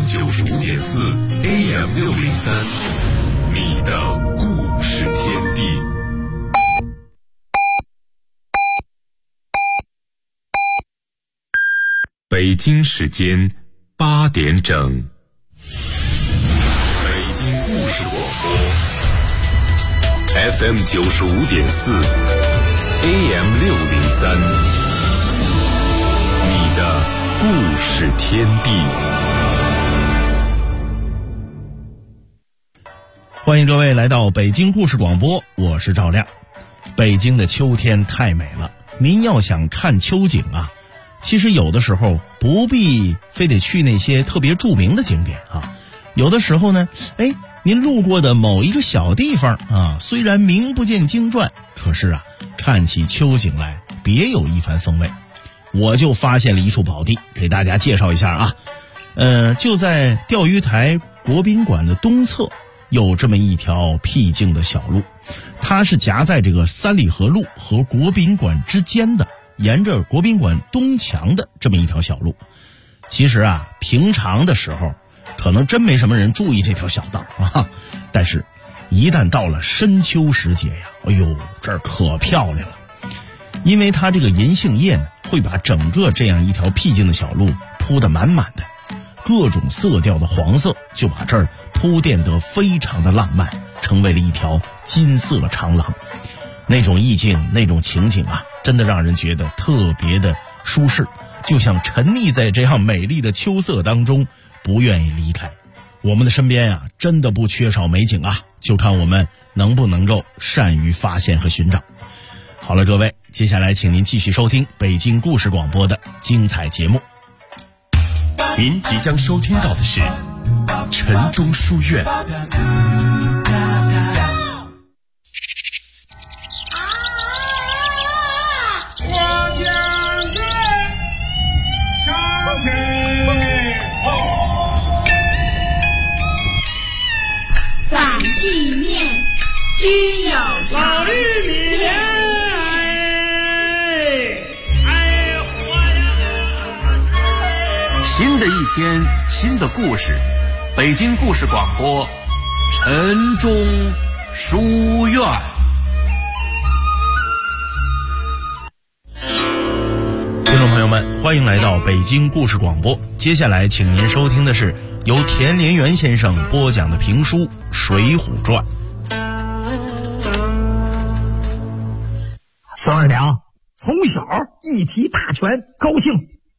95.4 AM603，你的故事天地。北京时间8点整，北京故事广播 FM 95.4 AM603，你的故事天地。 欢迎各位来到北京故事广播，我是赵亮。北京的秋天太美了，您要想看秋景啊，其实有的时候不必非得去那些特别著名的景点啊，有的时候呢，您路过的某一个小地方啊，虽然名不见经传，可是啊，看起秋景来别有一番风味。我就发现了一处宝地，给大家介绍一下啊。就在钓鱼台国宾馆的东侧，有这么一条僻静的小路，它是夹在这个三里河路和国宾馆之间的，沿着国宾馆东墙的这么一条小路。其实啊，平常的时候可能真没什么人注意这条小道啊，但是一旦到了深秋时节呀，哎呦，这儿可漂亮了。因为它这个银杏叶呢，会把整个这样一条僻静的小路铺得满满的，各种色调的黄色就把这儿铺垫得非常的浪漫，成为了一条金色长廊。那种意境，那种情景啊，真的让人觉得特别的舒适，就像沉溺在这样美丽的秋色当中，不愿意离开。我们的身边啊，真的不缺少美景啊，就看我们能不能够善于发现和寻找。好了，各位，接下来请您继续收听北京故事广播的精彩节目。 您即将收听到的是城中书院。 反地面须有老玉米莲， 新的一天，新的故事，北京故事广播，城中书院。 听众朋友们，欢迎来到北京故事广播。接下来请您收听的是由田连元先生播讲的评书《水浒传》。 孙二娘从小一提大拳高兴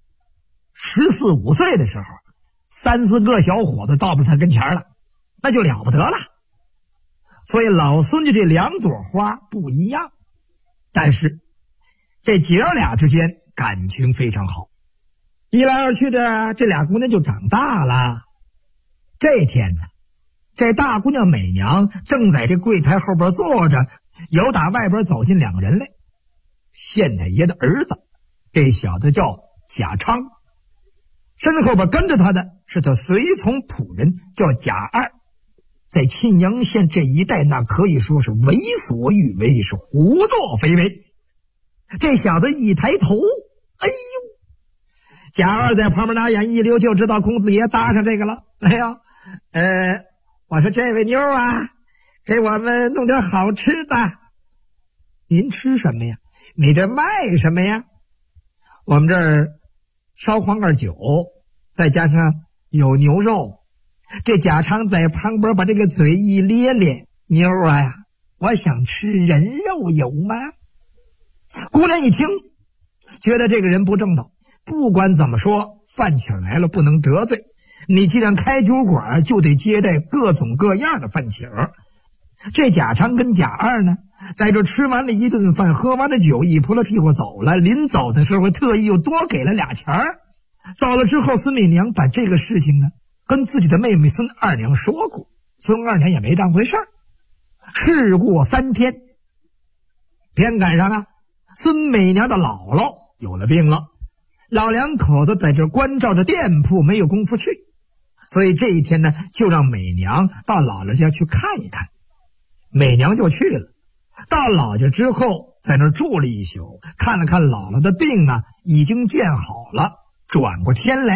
，14、15岁的时候，3、4个小伙子到不他跟前了，那就了不得了。所以老孙家这2朵花不一样，但是这姐儿俩之间感情非常好，一来二去的，这俩姑娘就长大了。这天呢，这大姑娘美娘正在这柜台后边坐着，有打外边走进2个人来。县太爷的儿子，这小子叫贾昌，身子后边跟着他的是他随从仆人叫贾二，在沁阳县这一带那可以说是为所欲为，是胡作非为。这小子一抬头，哎呦，贾二在旁边拿眼一溜，就知道公子爷搭上这个了。哎呀，我说这位妞啊，给我们弄点好吃的。您吃什么呀？你这卖什么呀？我们这儿烧黄盖酒，再加上有牛肉。这贾昌在旁边把这个嘴一咧咧，妞啊呀，我想吃人肉有吗？姑娘一听，觉得这个人不正道，不管怎么说，饭请来了不能得罪，你既然开酒馆，就得接待各种各样的饭请。这贾昌跟贾二呢，在这吃完了一顿饭，喝完了酒，一扑了屁股走了。临走的时候特意又多给了2钱儿。走了之后，孙美娘把这个事情呢跟自己的妹妹孙二娘说过，孙二娘也没当回事儿。事过3天，偏赶上啊，孙美娘的姥姥有了病了，老2口子在这关照着店铺，没有功夫去，所以这一天呢，就让美娘到姥姥家去看一看。美娘就去了，到老家之后，在那儿住了一宿，看了看姥姥的病啊，已经见好了，转过天来，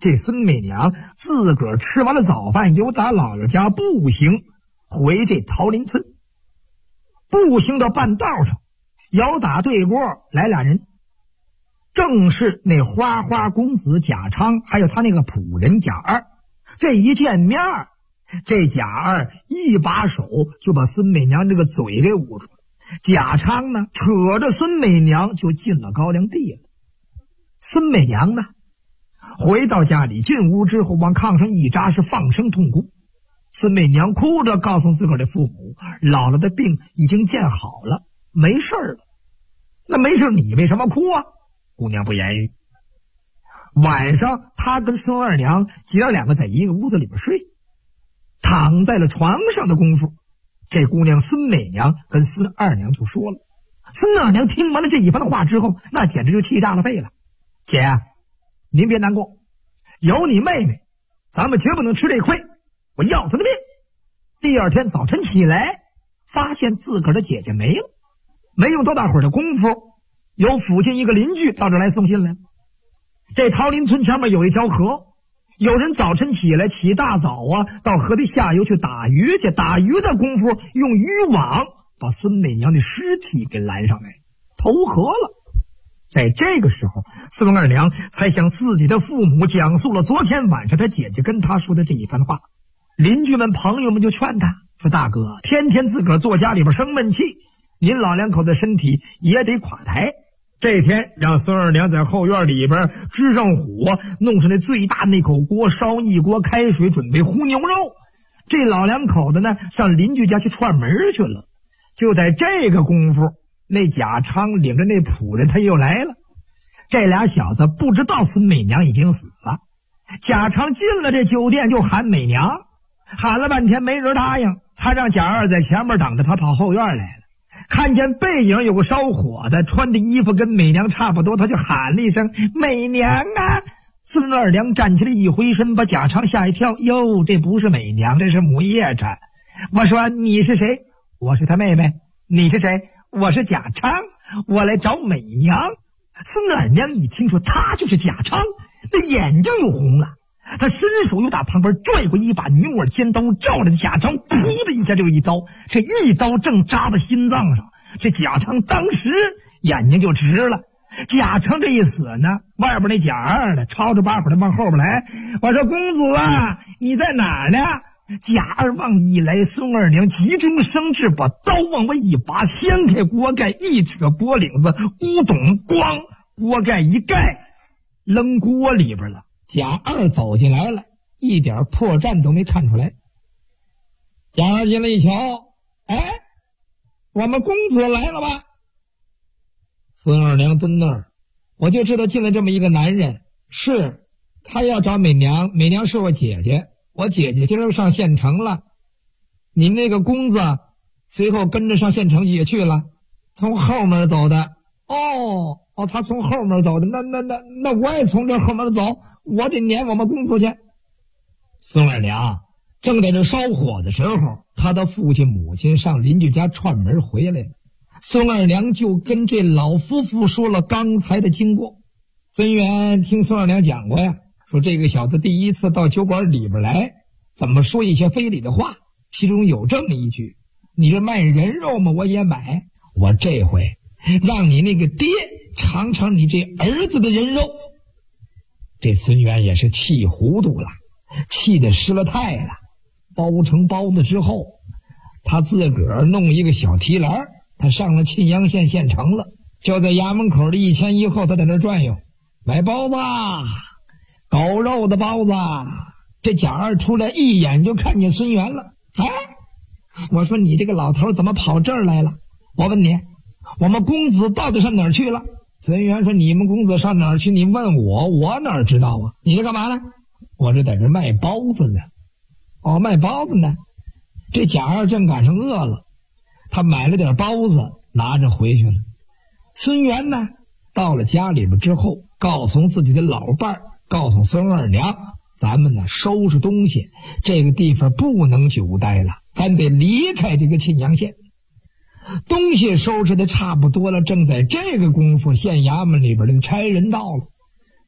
这孙美娘自个儿吃完了早饭，由打姥姥家步行回这桃林村。步行到半道上，遥打对过来俩人，正是那花花公子贾昌，还有他那个仆人贾二。这一见面，这贾二一把手就把孙美娘这个嘴给捂住了。贾昌呢，扯着孙美娘就进了高粱地了。孙美娘呢，回到家里，进屋之后往炕上一扎，是放声痛哭。孙美娘哭着告诉自个儿的父母，姥姥的病已经见好了，没事了。那没事，你为什么哭啊？姑娘不言语。晚上她跟孙二娘姐儿两个在一个屋子里边睡，躺在了床上的功夫，这姑娘孙美娘跟孙二娘就说了。孙二娘听完了这一番话之后，那简直就气炸了肺了。姐，您别难过，有你妹妹，咱们绝不能吃这亏，我要她的命。第二天早晨起来，发现自个儿的姐姐没了。没用多大会儿的功夫，有附近一个邻居到这儿来送信来了。这桃林村前面有一条河，有人早晨起来起大早啊，到河的下游去打鱼去。打鱼的功夫，用渔网把孙美娘的尸体给拦上来，投河了。在这个时候，孙二娘才向自己的父母讲述了昨天晚上她姐姐跟她说的这一番话。邻居们朋友们就劝她说，大哥天天自个儿坐家里边生闷气，您老两口的身体也得垮台。这天让孙二娘在后院里边支上火，弄上那最大那口锅，烧一锅开水，准备烀牛肉。这老两口子呢，上邻居家去串门去了。就在这个功夫，那贾昌领着那仆人他又来了。这俩小子不知道孙美娘已经死了。贾昌进了这酒店就喊美娘，喊了半天没人答应，他让贾二在前面等着，他跑后院来了。看见背影有个烧火的，穿的衣服跟美娘差不多，他就喊了一声美娘啊。孙二娘站起来一回身，把贾昌吓一跳，哟，这不是美娘，这是母夜叉。我说你是谁？我是他妹妹。你是谁？我是贾昌，我来找美娘。孙二娘一听说他就是贾昌，那眼睛又红了，他伸手又打旁边拽过一把牛耳尖刀，照着贾昌噗的一下就一刀，这一刀正扎在心脏上。这贾昌当时眼睛就直了。贾昌这一死呢，外边那贾二的吵着把火的往后边来，我说公子啊，你在哪儿呢？贾二往一来，孙二娘急中生智，把刀往外一拔，掀开锅盖，一扯脖领子，咕咚咣，锅盖一盖，扔锅里边了。贾二走进来了，一点破绽都没看出来。贾二进来一瞧，哎，我们公子来了吧？孙二娘蹲那儿，我就知道进来这么一个男人，是他要找美娘，美娘是我姐姐，我姐姐今儿上县城了，你们那个公子随后跟着上县城也去了，从后门走的。哦，他从后门走的，那我也从这后门走，我得撵我们公子去。孙二娘正在这烧火的时候，他的父亲母亲上邻居家串门回来了。孙二娘就跟这老夫妇说了刚才的经过。孙元听孙二娘讲过呀，说这个小子第一次到酒馆里边来，怎么说一些非礼的话，其中有这么一句，你这卖人肉吗？我也买，我这回让你那个爹尝尝你这儿子的人肉。这孙元也是气糊涂了，气得失了态了。包成包子之后，他自个儿弄一个小提篮，他上了沁阳县县城了，就在衙门口的1前1后，他在那转悠，买包子，狗肉的包子。这贾二出来一眼就看见孙元了，哎，我说你这个老头怎么跑这儿来了？我问你，我们公子到底上哪儿去了？孙元说，你们公子上哪儿去？你问我，我哪知道啊？你这干嘛呢？我这在这卖包子呢。哦，卖包子呢。这贾二正赶上饿了，他买了点包子拿着回去了。孙元呢，到了家里边之后，告诉自己的老伴儿，告诉孙二娘，咱们呢收拾东西，这个地方不能久待了，咱得离开这个沁阳县。东西收拾的差不多了，正在这个功夫，县衙门里边的差人到了。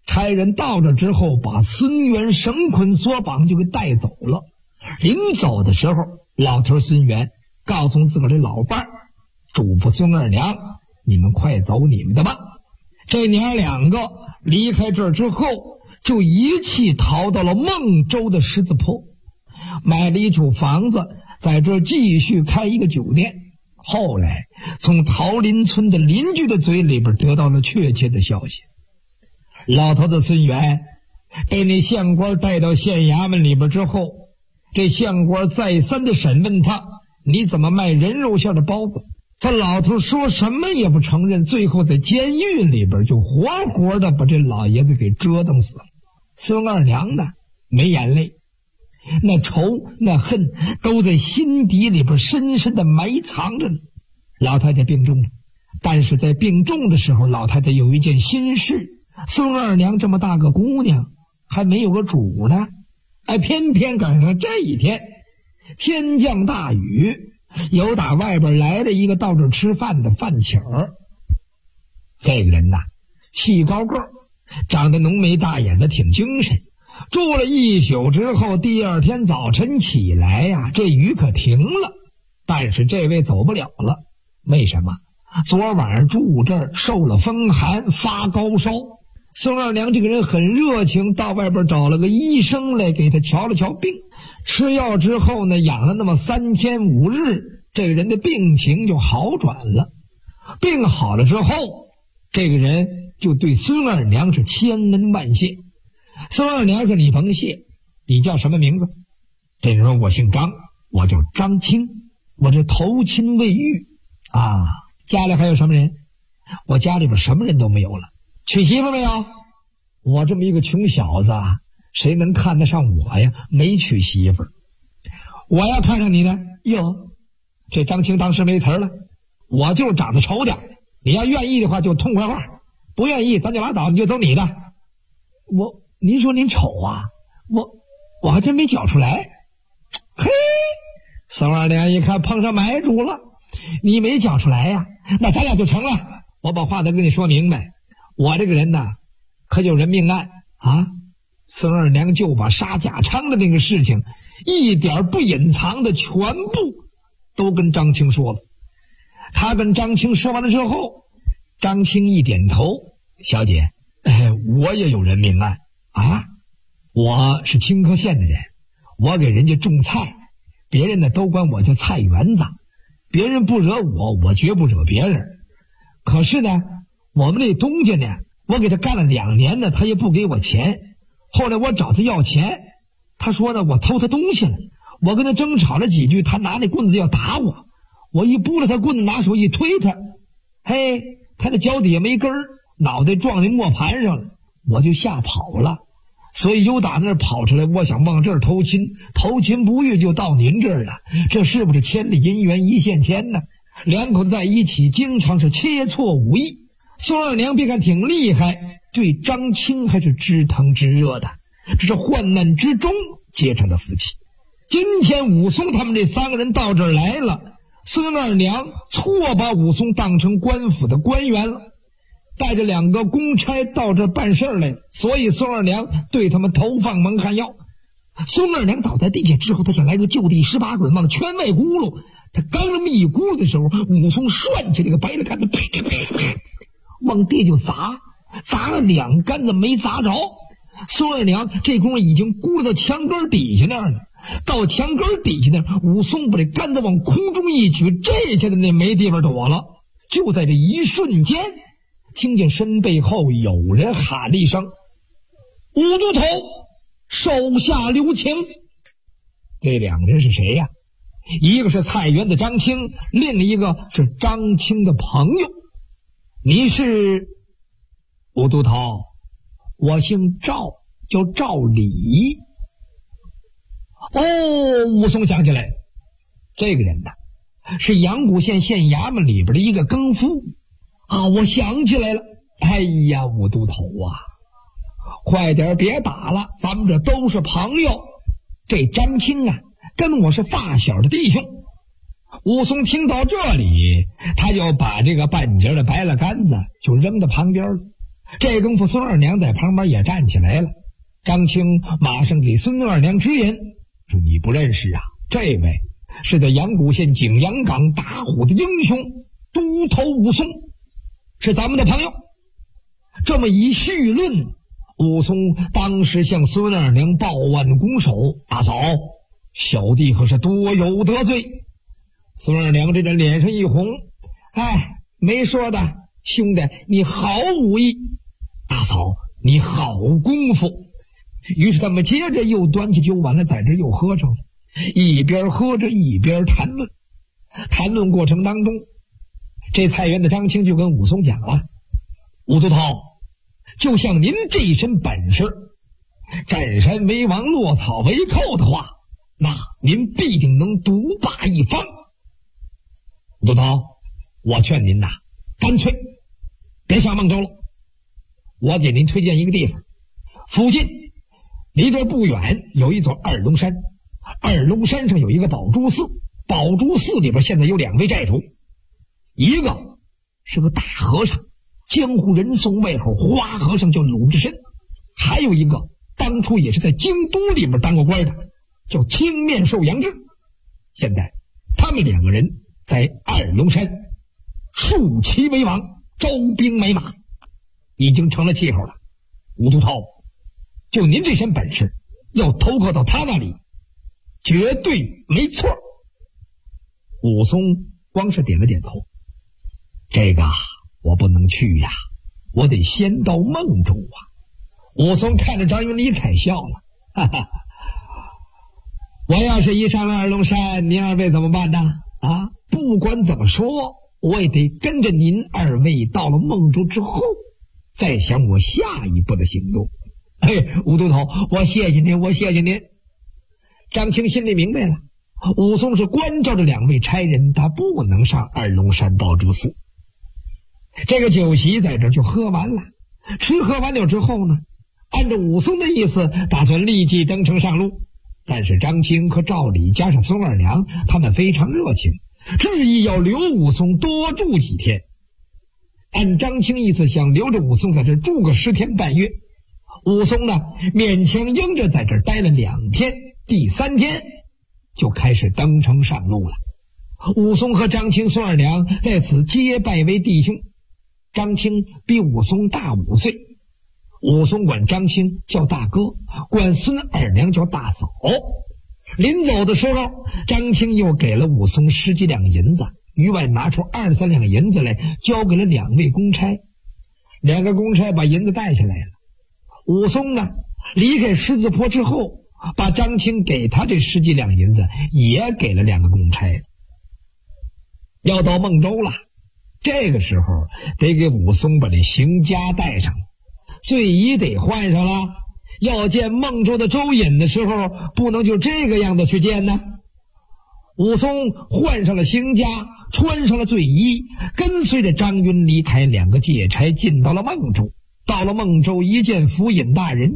差人到这之后，把孙元绳捆索绑就给带走了。临走的时候，老头孙元告诉自个儿的老伴儿，嘱咐孙二娘：“你们快走你们的吧。”这娘两个离开这儿之后，就一气逃到了孟州的狮子坡，买了一处房子，在这儿继续开一个酒店。后来从桃林村的邻居的嘴里边得到了确切的消息，老头子孙元被那县官带到县衙门里边之后，这县官再三的审问他：“你怎么卖人肉馅的包子？”这老头说什么也不承认，最后在监狱里边就活活的把这老爷子给折腾死了。孙二娘呢，没眼泪，那仇那恨都在心底里边深深的埋藏着呢。老太太病重了，但是在病重的时候，老太太有一件心事：孙二娘这么大个姑娘还没有个主呢，偏偏赶上这一天天降大雨，有打外边来了一个到这吃饭的饭请儿。这个人呐，细高个，长得浓眉大眼的，挺精神。住了一宿之后，第二天早晨起来呀，这雨可停了，但是这位走不了了。为什么？昨晚上住这儿受了风寒，发高烧。孙二娘这个人很热情，到外边找了个医生来给他瞧了瞧病。吃药之后呢，养了那么3天5日，这个人的病情就好转了。病好了之后，这个人就对孙二娘是千恩万谢。孙二娘说：“你甭谢，你叫什么名字？”这人说：“我姓张，我叫张青，我这投亲未育啊。家里还有什么人？我家里边什么人都没有了。娶媳妇没有？我这么一个穷小子啊，谁能看得上我呀？没娶媳妇。我要看上你呢，哟，这张青当时没词了，我就是长得丑点，你要愿意的话就痛快话，不愿意咱就拉倒，你就走你的。您说您丑啊？我还真没觉出来。嘿，孙二娘一看碰上买主了，你没觉出来呀？那咱俩就成了。我把话都跟你说明白，我这个人呐，可有人命案啊！孙二娘就把杀贾昌的那个事情一点不隐藏的全部都跟张青说了。他跟张青说完了之后，张青一点头：“小姐，我也有人命案啊！我是清河县的人，我给人家种菜，别人呢都管我叫菜园子，别人不惹我，我绝不惹别人。可是呢，我们那东家呢，我给他干了2年呢，他也不给我钱。后来我找他要钱，他说呢我偷他东西了，我跟他争吵了几句，他拿那棍子要打我，我一拨了他棍子，拿手一推他，嘿，他的脚底下没根儿，脑袋撞那磨盘上了，我就吓跑了。所以又打那儿跑出来，我想往这儿投亲，投亲不遇就到您这儿了，这是不是千里姻缘一线牵呢？两口子在一起经常是切磋武艺。孙二娘别看挺厉害，对张青还是知疼知热的，这是患难之中结成的夫妻。今天武松他们这3个人到这儿来了，孙二娘错把武松当成官府的官员了，带着2个公差到这儿办事来了，所以孙二娘对他们投放蒙汗药。孙二娘倒在地下之后，他想来个就地18滚，往圈外轱辘。他刚这么一轱辘的时候，武松涮起这个白了杆子，啪啪啪啪往地就砸了2杆子没砸着。孙二娘这功夫已经轱辘到墙根底下那儿了，到墙根底下那儿，武松把这杆子往空中一举，这下子那没地方躲了。就在这一瞬间，听见身背后有人喊了一声：“武都头，手下留情。”这2个人是谁呀？一个是菜园的张青，另一个是张青的朋友。你是？武都头，我姓赵，叫赵礼。哦，武松想起来，这个人呢，是阳谷县县衙门里边的一个更夫啊！我想起来了，哎呀，武都头啊，快点别打了，咱们这都是朋友。这张青啊，跟我是发小的弟兄。武松听到这里，他就把这个半截的白了杆子就扔到旁边了。 这功夫孙二娘在旁边也站起来了。张青马上给孙二娘直言说：“你不认识啊，这位是在阳谷县景阳岗打虎的英雄都头武松，是咱们的朋友。”这么一叙论，武松当时向孙二娘抱腕拱手：“大嫂，小弟可是多有得罪。”孙二娘这张脸上一红：“哎，没说的，兄弟你好武艺，大嫂你好功夫。”于是他们接着又端起酒碗来，在这又喝上了，一边喝着一边谈论。谈论过程当中，这菜园的张青就跟武松讲了：“武都头，就像您这一身本事，占山为王，落草为寇的话，那您必定能独霸一方。武都头，我劝您呐，干脆别上孟州了，我给您推荐一个地方，附近离这不远有一座二龙山，二龙山上有一个宝珠寺，宝珠寺里边现在有2位寨主，一个是个大和尚，江湖人送外号花和尚，叫鲁智深；还有一个当初也是在京都里面当过官的，叫青面兽杨志。现在他们2个人在二龙山竖旗为王，招兵买马，已经成了气候了。武都头，就您这身本事，要投靠到他那里，绝对没错。武松光是点了点头：“这个我不能去呀，我得先到孟州啊。”武松看着张云礼凯笑了：“哈哈，我要是一上了二龙山，您2位怎么办呢？啊，不管怎么说，我也得跟着您2位到了孟州之后，再想我下一步的行动。”武都头，我谢谢您，我谢谢您。张青心里明白了，武松是关照着2位差人，他不能上二龙山宝珠寺。这个酒席在这就喝完了。吃喝完酒之后呢，按照武松的意思，打算立即登城上路。但是张青和赵礼加上孙二娘，他们非常热情，执意要留武松多住几天。按张青意思，想留着武松在这住个10天半月。武松呢，勉强应着在这儿待了2天，第3天就开始登城上路了。武松和张青、孙二娘在此结拜为弟兄。张青比武松大5岁，武松管张青叫大哥，管孙二娘叫大嫂。临走的时候，张青又给了武松10几两银子，余外拿出23两银子来，交给了2位公差。2个公差把银子带下来了。武松呢，离开狮子坡之后，把张青给他这10几两银子也给了2个公差。要到孟州了，这个时候得给武松把这行枷带上了，醉衣得换上了。要见孟州的周隐的时候，不能就这个样子去见呢。武松换上了行枷，穿上了醉衣，跟随着张云、李凯2个借差进到了孟州。到了孟州，一见府尹大人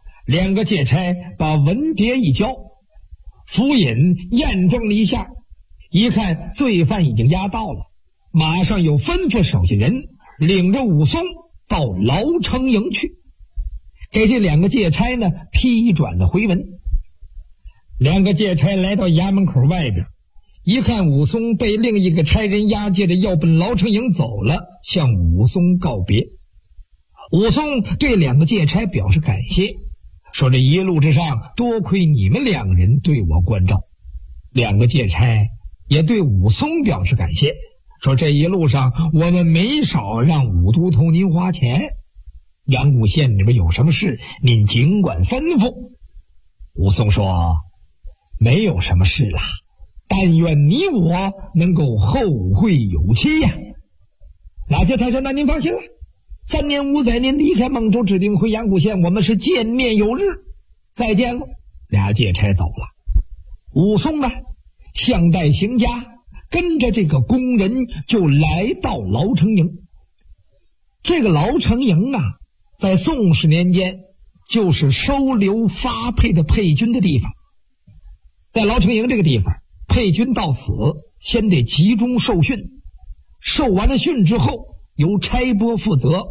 ，2个借差把文牒一交，府尹验证了一下，一看罪犯已经押到了，马上又吩咐手下人领着武松到牢城营去，给这2个借差呢批转的回文。2个借差来到衙门口外边，一看武松被另一个差人押解着要奔牢城营走了，向武松告别。武松对2个借差表示感谢，说这一路之上多亏你们2个人对我关照。2个借差也对武松表示感谢，说这一路上我们没少让武都头您花钱，阳谷县里边有什么事您尽管吩咐。武松说：“没有什么事啦，但愿你我能够后会有期呀。”老借差说：“那您放心了，3年5载您离开孟州，指定回阳谷县，我们是见面有日，再见了。”2借差走了。武松呢，项带行枷，跟着这个工人就来到牢城营。这个牢城营啊，在宋氏年间就是收留发配的配军的地方。在牢城营这个地方，配军到此先得集中受训，受完了训之后由差拨负责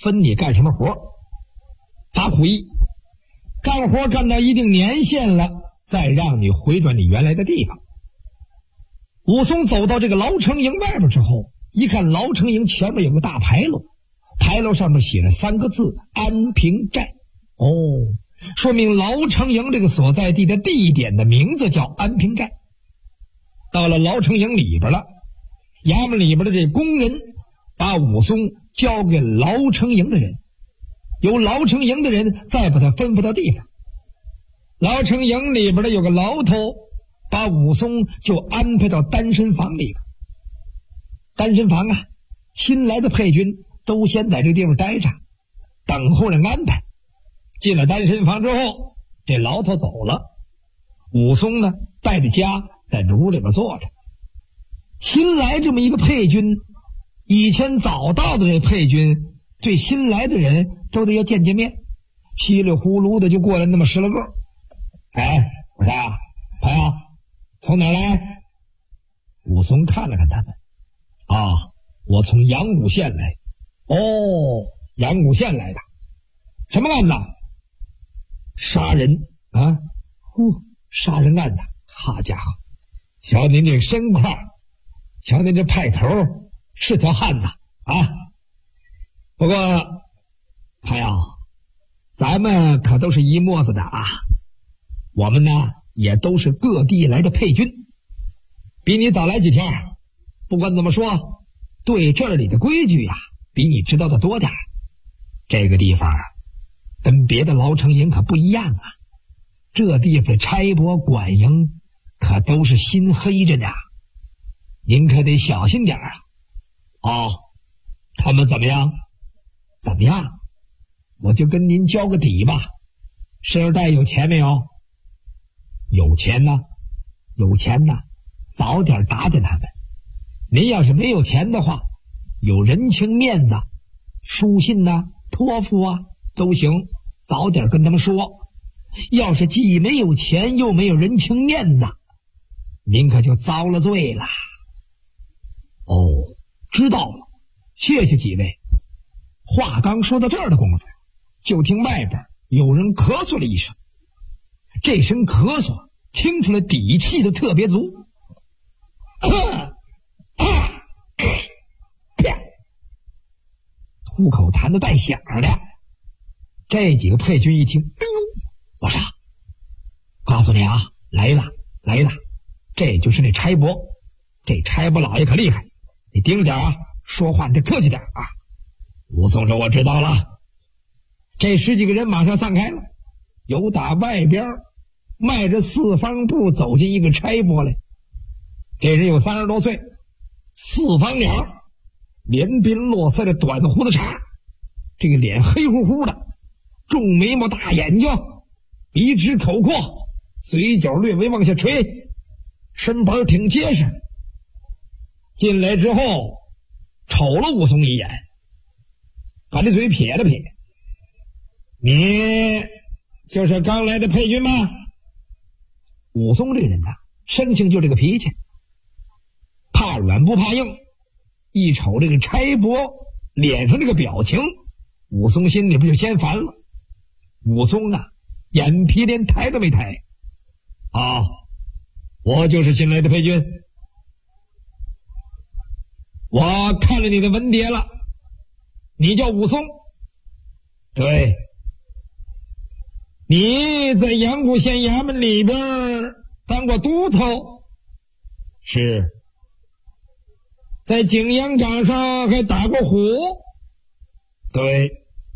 分你干什么活，把苦役，干活干到一定年限了，再让你回转你原来的地方。武松走到这个牢城营外边之后，一看牢城营前面有个大牌楼，牌楼上面写了3个字安平寨。说明牢城营这个所在地的地点的名字叫安平寨。到了牢城营里边了，衙门里边的这工人把武松交给牢城营的人，由牢城营的人再把他分布到地方。牢城营里边的有个牢头，把武松就安排到单身房里边。单身房啊，新来的配军都先在这个地方待着，等候人安排。进了单身房之后，这牢头走了，武松呢带着家在屋里边坐着。新来这么一个配军，以前早到的这配军对新来的人都得要见见面，稀里呼噜的就过来那么10来个。我说朋友从哪儿来？武松看了看他们，我从阳谷县来。阳谷县来的，什么案子？杀人啊！杀人案子，好家伙，瞧您这身块，瞧您这派头，是条汉子啊！不过朋友，咱们可都是一模子的啊，我们呢也都是各地来的配军，比你早来几天。不管怎么说，对这里的规矩呀，比你知道的多点。这个地方跟别的牢城营可不一样啊，这地方差拨管营可都是心黑着呢，您可得小心点啊。他们怎么样？怎么样？我就跟您交个底吧。身上带有钱没有？有钱呢，有钱呢，早点打点他们。您要是没有钱的话，有人情面子，书信呢，托付啊都行，早点跟他们说。要是既没有钱又没有人情面子，您可就遭了罪了。知道了，谢谢几位。话刚说到这儿的功夫，就听外边有人咳嗽了一声，这声咳嗽听出来底气都特别足。吐口痰都带响的。这几个配军一听，我说告诉你啊，来了，这就是那差拨，这差拨老爷可厉害，你盯着点啊，说话你得客气点啊。武松说我知道了。这10几个人马上散开了，由打外边迈着4方步走进一个差拨来。这人有30多岁，4方脸，连鬓络腮的短胡子茬，这个脸黑乎乎的，重眉毛大眼睛，鼻直口阔，嘴角略微往下垂，身板挺结实。进来之后瞅了武松一眼，把这嘴撇了撇。你就是刚来的配军吗？武松这人呐，生性就这个脾气，怕软不怕硬。一瞅这个差拨脸上这个表情，武松心里边就先烦了。武松啊，眼皮连抬都没抬。我就是新来的配军，我看了你的文牒了，你叫武松。对，你在阳谷县衙门里边当过都头。是。在景阳岗上还打过虎。对。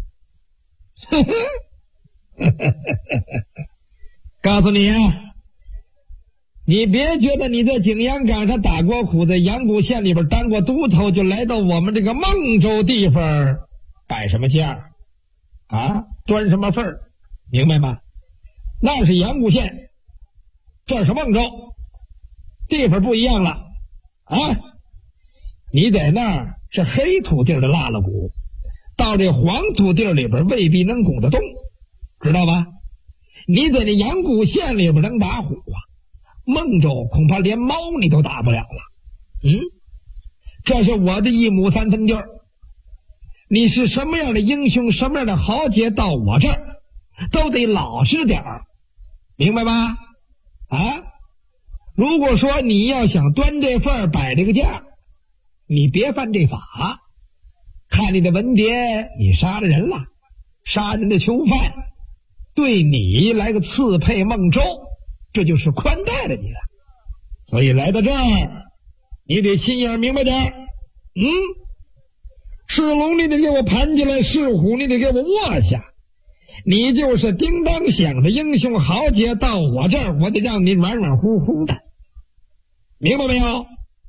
告诉你啊，你别觉得你在景阳岗上打过虎，在阳谷县里边当过都头，就来到我们这个孟州地方摆什么架啊，端什么份儿，明白吗？那是阳谷县，这是孟州，地方不一样了啊。你在那儿是黑土地的拉拉鼓，到这黄土地里边未必能拱得动，知道吧？你在那阳谷县里边能打虎啊，孟州恐怕连猫你都打不了了。这是我的1亩3分地儿， 你是什么样的英雄，什么样的豪杰，到我这儿都得老实点儿，明白吗？啊，如果说你要想端这份儿摆这个架，你别犯这法。看你的文牒，你杀了人了，杀人的囚犯，对你来个刺配孟州，这就是宽待了你了。所以来到这儿，你得心眼明白点儿。是龙你得给我盘起来，是虎你得给我卧下。你就是叮当响的英雄豪杰，到我这儿我得让你软软乎乎的，明白没有？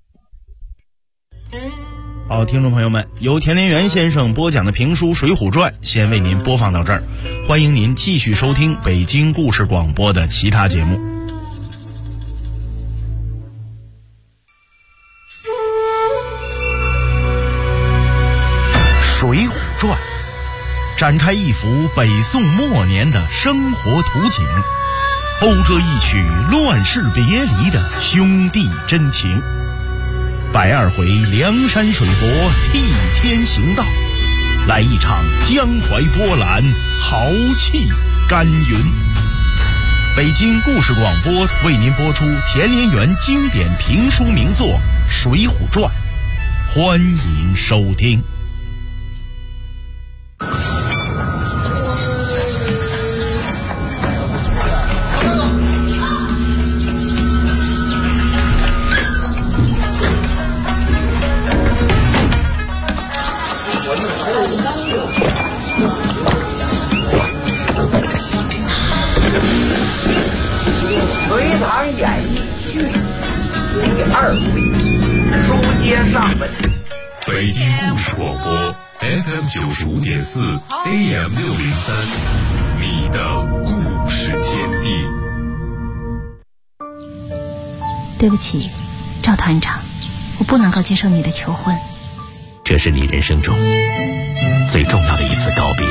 好，听众朋友们，由田连元先生播讲的评书《水浒传》先为您播放到这儿，欢迎您继续收听北京故事广播的其他节目。《水浒传》展开一幅北宋末年的生活图景，勾勒一曲乱世别离的兄弟真情。120回梁山水泊替天行道，来一场江淮波澜，豪气干云。北京故事广播为您播出田连元经典评书名作《水浒传》，欢迎收听。 隋唐演义续第2回，书接上文。 北京故事广播 FM 95.4 AM 603，你的故事天地。 对不起，赵团长，我不能够接受你的求婚。 这是你人生中最重要的一次告别，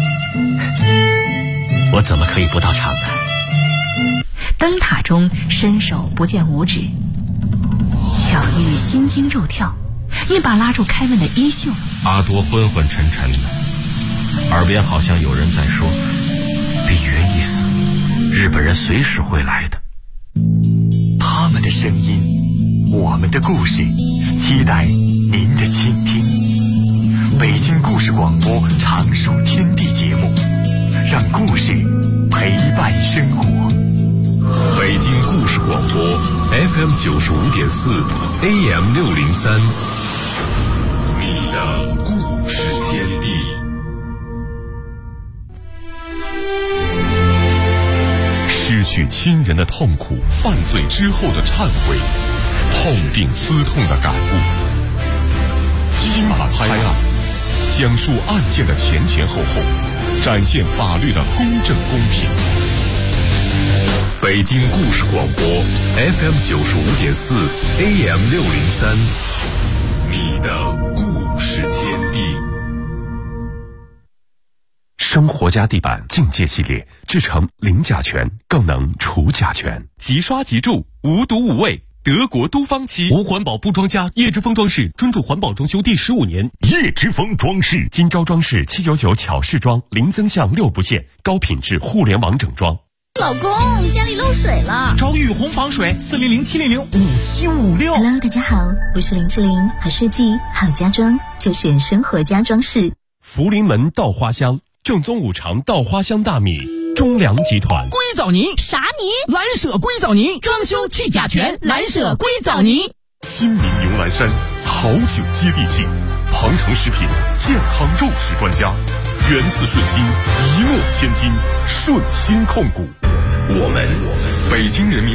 我怎么可以不到场呢？ 灯塔中伸手不见五指，巧遇心惊肉跳，一把拉住开门的衣袖。 阿多昏昏沉沉的，耳边好像有人在说：李元意思，日本人随时会来的。 他们的声音，我们的故事，期待您的倾听。北京故事广播常数天地节目，让故事陪伴生活。 北京故事广播 FM 95.4 AM 603，你的故事天地。失去亲人的痛苦，犯罪之后的忏悔，痛定思痛的感悟。金马拍案，讲述案件的前前后后，展现法律的公正公平。北京故事广播 FM 95.4 AM 603，你的故事天地。生活家地板境界系列制成零甲醛，更能除甲醛，即刷即住，无毒无味。德国都方漆无环保不装家，叶之峰装饰专注环保装修第15年。叶之峰装饰，今朝装饰799巧饰装，零增项6不限，高品质互联网整装。 老公，家里漏水了， 找雨虹防水400-700-5756。 Hello， 大家好，我是林志玲，好设计好家装就选生活家装饰。 福临门稻花香，正宗五常稻花香大米，中粮集团。 硅藻泥啥泥？ 蓝舍硅藻泥，装修去甲醛，蓝舍硅藻泥。 新民牛栏山，好酒接地气。庞城食品健康肉食专家，源自顺心，一诺千金，顺心控股。我们北京人民